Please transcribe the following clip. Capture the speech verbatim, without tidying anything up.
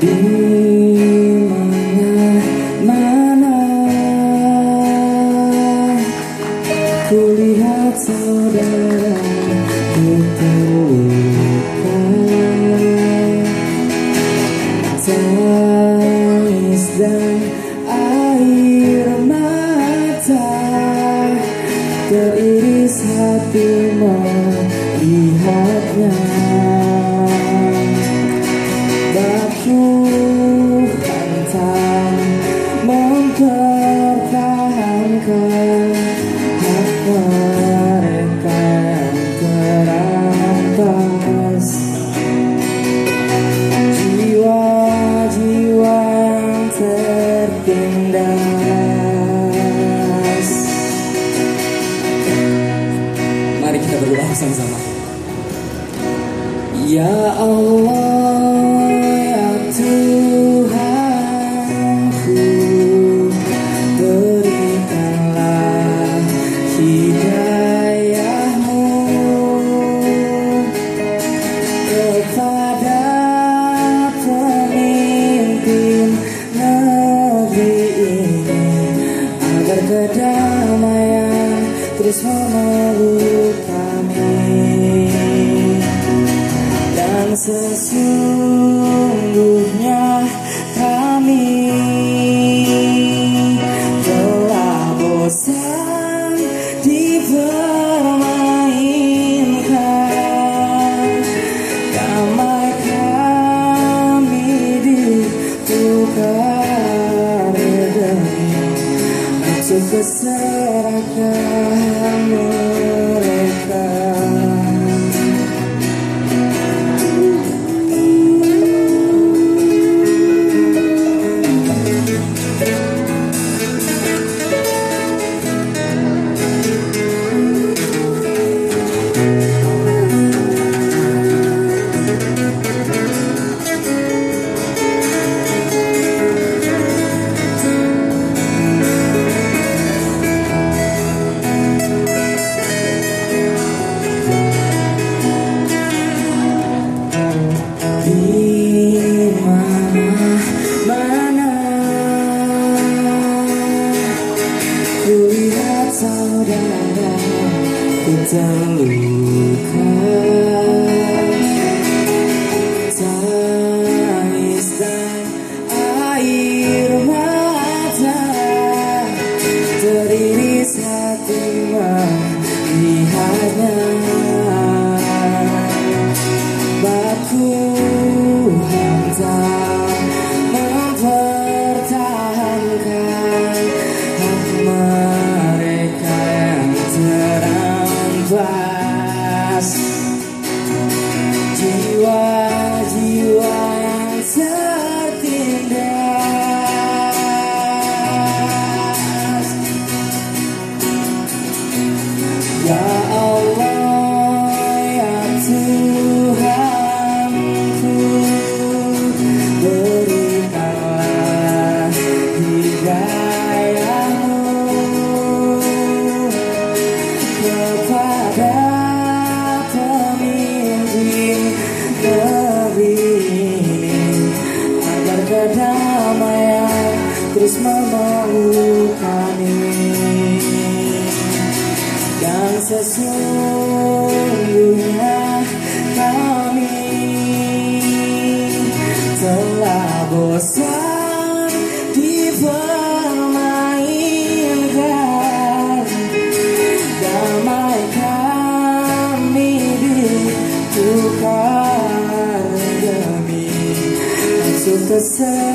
di mana-mana kulihat saudara terluka, tangis dan air mata, teriris hati melihatnya. Baku pantang mempertahankan hak mereka yang terampas, jiwa-jiwa yang tertindas. Mari kita berdoa bersama-sama. Ya Allah, ya Tuhanku, berikanlah hidayah-Mu kepada pemimpin negeri ini, agar kedamaian terus memeluk kami. Dan sesungguhnya kami telah bosan dipermainkan. Damai kami ditukar demi untuk keserakahan mereka. Saudara ku terluka, tangis dan air mata, teriris hati melihatnya. Baku hantam mempertahankan hak mereka yang terampas, jiwa-jiwa yang tertindas. Ya Allah, ya Tuhanku, berikanlah hidayah-Mu kepada pemimpin negeri ini, agar kedamaian terus memeluk kami. Dan sesungguhnya kami telah bosan dipermainkan. Damai kami ditukar demi masuk ke